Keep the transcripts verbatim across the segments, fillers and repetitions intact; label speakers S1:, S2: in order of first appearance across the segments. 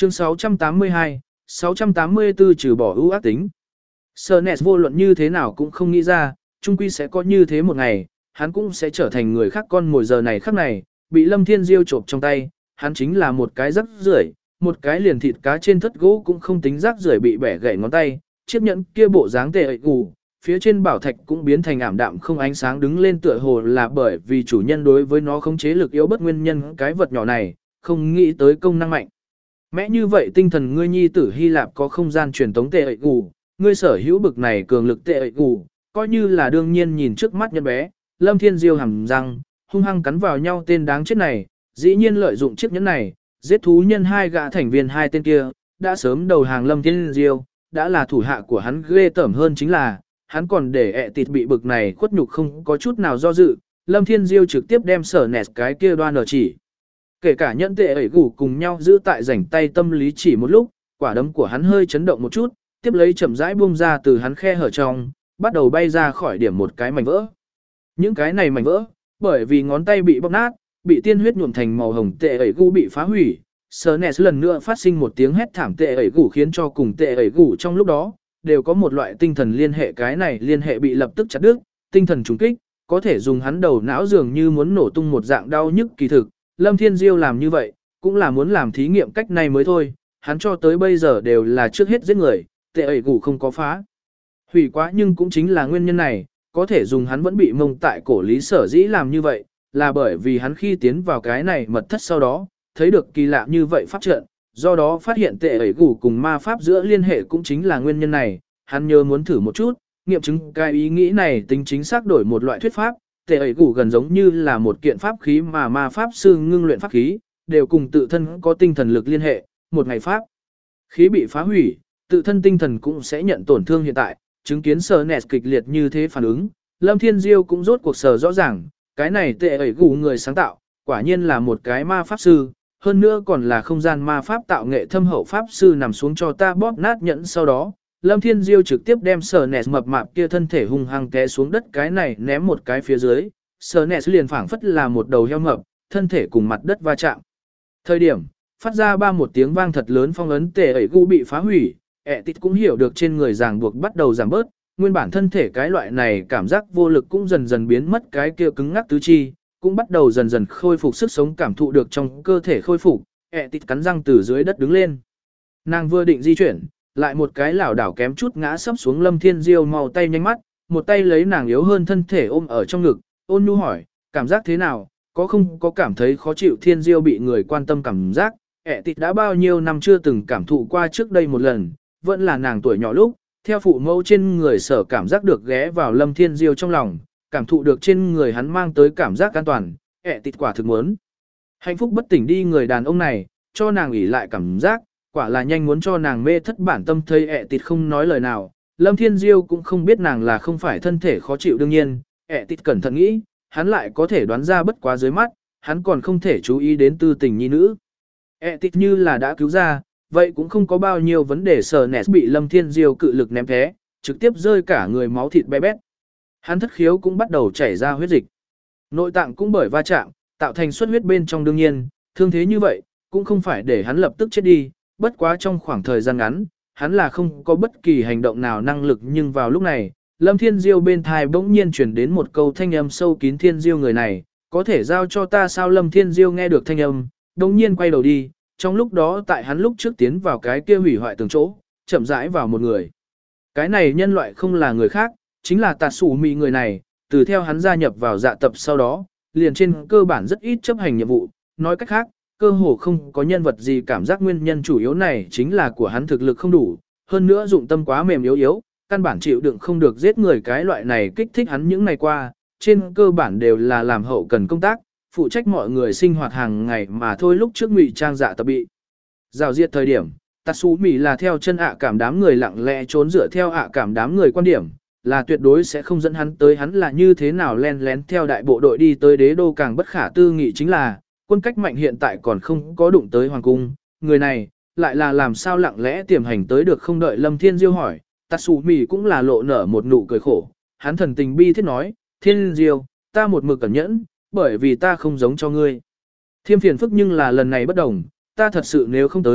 S1: Chương sáu trăm tám mươi hai, sáu trăm tám mươi tư trừ bỏ ưu ác tính. Sernes vô luận như thế nào cũng không nghĩ ra, chung quy sẽ có như thế một ngày, hắn cũng sẽ trở thành người khác con mồi giờ này khắc này, bị Lâm Thiên Diêu trộm trong tay, hắn chính là một cái rắc rưởi, một cái liền thịt cá trên thất gỗ cũng không tính rắc rưởi bị bẻ gãy ngón tay, chiếc nhẫn kia bộ dáng tệ ệ gù, phía trên bảo thạch cũng biến thành ảm đạm không ánh sáng đứng lên tựa hồ là bởi vì chủ nhân đối với nó khống chế lực yếu bất nguyên nhân cái vật nhỏ này, không nghĩ tới công năng mạnh. Mẽ như vậy tinh thần ngươi nhi tử Hy Lạp có không gian truyền tống tệ ệ gù, ngươi sở hữu bực này cường lực tệ ệ gù, coi như là đương nhiên nhìn trước mắt nhân bé, Lâm Thiên Diêu hầm răng, hung hăng cắn vào nhau tên đáng chết này, dĩ nhiên lợi dụng chiếc nhẫn này, giết thú nhân hai gã thành viên hai tên kia, đã sớm đầu hàng Lâm Thiên Diêu, đã là thủ hạ của hắn ghê tởm hơn chính là, hắn còn để ẹ tịt bị bực này khuất nhục không có chút nào do dự, Lâm Thiên Diêu trực tiếp đem sở nẹt cái kia đoan ở chỉ. Kể cả nhẫn tệ ẩy gủ cùng nhau giữ tại rảnh tay tâm lý chỉ một lúc, quả đấm của hắn hơi chấn động một chút, tiếp lấy chậm rãi buông ra từ hắn khe hở trong, bắt đầu bay ra khỏi điểm một cái mảnh vỡ. Những cái này mảnh vỡ, bởi vì ngón tay bị bóc nát, bị tiên huyết nhuộm thành màu hồng tệ ẩy gủ bị phá hủy. Sernes lần nữa phát sinh một tiếng hét thảm tệ ẩy gủ khiến cho cùng tệ ẩy gủ trong lúc đó, đều có một loại tinh thần liên hệ cái này liên hệ bị lập tức chặt đứt, tinh thần trùng kích, có thể dùng hắn đầu não dường như muốn nổ tung một dạng đau nhức kỳ thực. Lâm Thiên Diêu làm như vậy, cũng là muốn làm thí nghiệm cách này mới thôi, hắn cho tới bây giờ đều là trước hết giết người, tệ ẩy gủ không có phá. Hủy quá nhưng cũng chính là nguyên nhân này, có thể dùng hắn vẫn bị mông tại cổ lý sở dĩ làm như vậy, là bởi vì hắn khi tiến vào cái này mật thất sau đó, thấy được kỳ lạ như vậy pháp trận, do đó phát hiện tệ ẩy gủ cùng ma pháp giữa liên hệ cũng chính là nguyên nhân này, hắn nhớ muốn thử một chút, nghiệm chứng cái ý nghĩ này tính chính xác đổi một loại thuyết pháp, tệ ẩy gủ gần giống như là một kiện pháp khí mà ma pháp sư ngưng luyện pháp khí, đều cùng tự thân có tinh thần lực liên hệ, một ngày pháp khí bị phá hủy, tự thân tinh thần cũng sẽ nhận tổn thương hiện tại, chứng kiến Sernes kịch liệt như thế phản ứng, Lâm Thiên Diêu cũng rốt cuộc sở rõ ràng, cái này tệ ẩy gủ người sáng tạo, quả nhiên là một cái ma pháp sư, hơn nữa còn là không gian ma pháp tạo nghệ thâm hậu pháp sư nằm xuống cho ta bóp nát nhẫn sau đó. Lâm Thiên Diêu trực tiếp đem Sernes mập mạp kia thân thể hung hăng té xuống đất cái này ném một cái phía dưới, Sernes liền phảng phất là một đầu heo mập, thân thể cùng mặt đất va chạm. Thời điểm, phát ra ba một tiếng vang thật lớn phong ấn tệ ẩy gủ bị phá hủy, ẹ tịt cũng hiểu được trên người ràng buộc bắt đầu giảm bớt, nguyên bản thân thể cái loại này cảm giác vô lực cũng dần dần biến mất cái kia cứng ngắc tứ chi, cũng bắt đầu dần dần khôi phục sức sống cảm thụ được trong cơ thể khôi phục, ẹ tịt cắn răng từ dưới đất đứng lên. Nàng vừa định di chuyển, lại một cái lảo đảo kém chút ngã sấp xuống Lâm Thiên Diêu mau tay nhanh mắt, một tay lấy nàng yếu hơn thân thể ôm ở trong ngực, ôn nhu hỏi, cảm giác thế nào, có không có cảm thấy khó chịu? Thiên Diêu bị người quan tâm cảm giác, ẹ tịt đã bao nhiêu năm chưa từng cảm thụ qua trước đây một lần, vẫn là nàng tuổi nhỏ lúc, theo phụ mẫu trên người sở cảm giác được ghé vào Lâm Thiên Diêu trong lòng, cảm thụ được trên người hắn mang tới cảm giác an toàn, ẹ tịt quả thực muốn. Hạnh phúc bất tỉnh đi người đàn ông này, cho nàng ủy lại cảm giác, quả là nhanh muốn cho nàng mê thất bản tâm thấy ẹ tịt không nói lời nào. Lâm Thiên Diêu cũng không biết nàng là không phải thân thể khó chịu đương nhiên, ẹ tịt cẩn thận nghĩ, hắn lại có thể đoán ra bất quá dưới mắt, hắn còn không thể chú ý đến tư tình nhi nữ. Ẹ tịt như là đã cứu ra, vậy cũng không có bao nhiêu vấn đề. Sernes bị Lâm Thiên Diêu cự lực ném té, trực tiếp rơi cả người máu thịt bé bét. Hắn thất khiếu cũng bắt đầu chảy ra huyết dịch. Nội tạng cũng bởi va chạm, tạo thành xuất huyết bên trong đương nhiên, thương thế như vậy, cũng không phải để hắn lập tức chết đi, bất quá trong khoảng thời gian ngắn, hắn là không có bất kỳ hành động nào năng lực nhưng vào lúc này, Lâm Thiên Diêu bên thai bỗng nhiên truyền đến một câu thanh âm sâu kín Thiên Diêu người này, có thể giao cho ta sao? Lâm Thiên Diêu nghe được thanh âm, bỗng nhiên quay đầu đi, trong lúc đó tại hắn lúc trước tiến vào cái kia hủy hoại từng chỗ, chậm rãi vào một người. Cái này nhân loại không là người khác, chính là Tạt Sủ Mị người này, từ theo hắn gia nhập vào dạ tập sau đó, liền trên cơ bản rất ít chấp hành nhiệm vụ, nói cách khác, cơ hồ không có nhân vật gì cảm giác nguyên nhân chủ yếu này chính là của hắn thực lực không đủ, hơn nữa dụng tâm quá mềm yếu yếu, căn bản chịu đựng không được giết người cái loại này kích thích hắn những ngày qua, trên cơ bản đều là làm hậu cần công tác, phụ trách mọi người sinh hoạt hàng ngày mà thôi. Lúc trước ngụy trang dạ tập bị rào diệt thời điểm, Tạt Sủ Mị là theo chân ạ cảm đám người lặng lẽ trốn dựa theo ạ cảm đám người quan điểm, là tuyệt đối sẽ không dẫn hắn tới. Hắn là như thế nào len lén theo đại bộ đội đi tới đế đô, càng bất khả tư nghị chính là quân cách mạnh hiện tại còn không có đụng tới hoàng cung, người này lại là làm sao lặng lẽ tiềm hành tới được? Không đợi Lâm Thiên Diêu hỏi, Tạt Sủ Mị cũng là lộ nở một nụ cười khổ, hắn thần tình bi thiết nói, Thiên Diêu, ta một mực cẩn nhẫn, bởi vì ta không giống cho ngươi thiêm phiền phức, nhưng là lần này bất đồng, ta thật sự nếu không tới,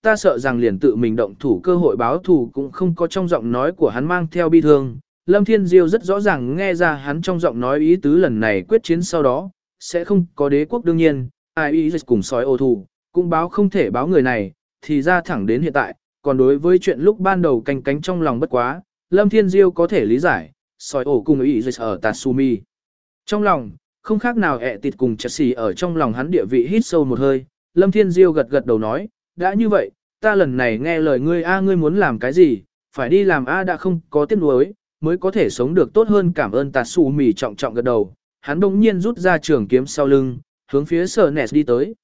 S1: ta sợ rằng liền tự mình động thủ cơ hội báo thù cũng không có. Trong giọng nói của hắn mang theo bi thương, Lâm Thiên Diêu rất rõ ràng nghe ra hắn trong giọng nói ý tứ lần này quyết chiến sau đó, sẽ không có đế quốc. Đương nhiên, ai ý cùng sói ô thù, cũng báo không thể báo người này, thì ra thẳng đến hiện tại, còn đối với chuyện lúc ban đầu canh cánh trong lòng bất quá, Lâm Thiên Diêu có thể lý giải, sói ổ cùng ý ở Tatsumi. Trong lòng, không khác nào ẹ tịt cùng Chelsea ở trong lòng hắn địa vị. Hít sâu một hơi, Lâm Thiên Diêu gật gật đầu nói, đã như vậy, ta lần này nghe lời ngươi. A ngươi muốn làm cái gì, phải đi làm. A đã không có tiếc nuối, mới có thể sống được tốt hơn. Cảm ơn Tatsumi trọng trọng gật đầu, hắn bỗng nhiên rút ra trường kiếm sau lưng, hướng phía Sở Ness đi tới.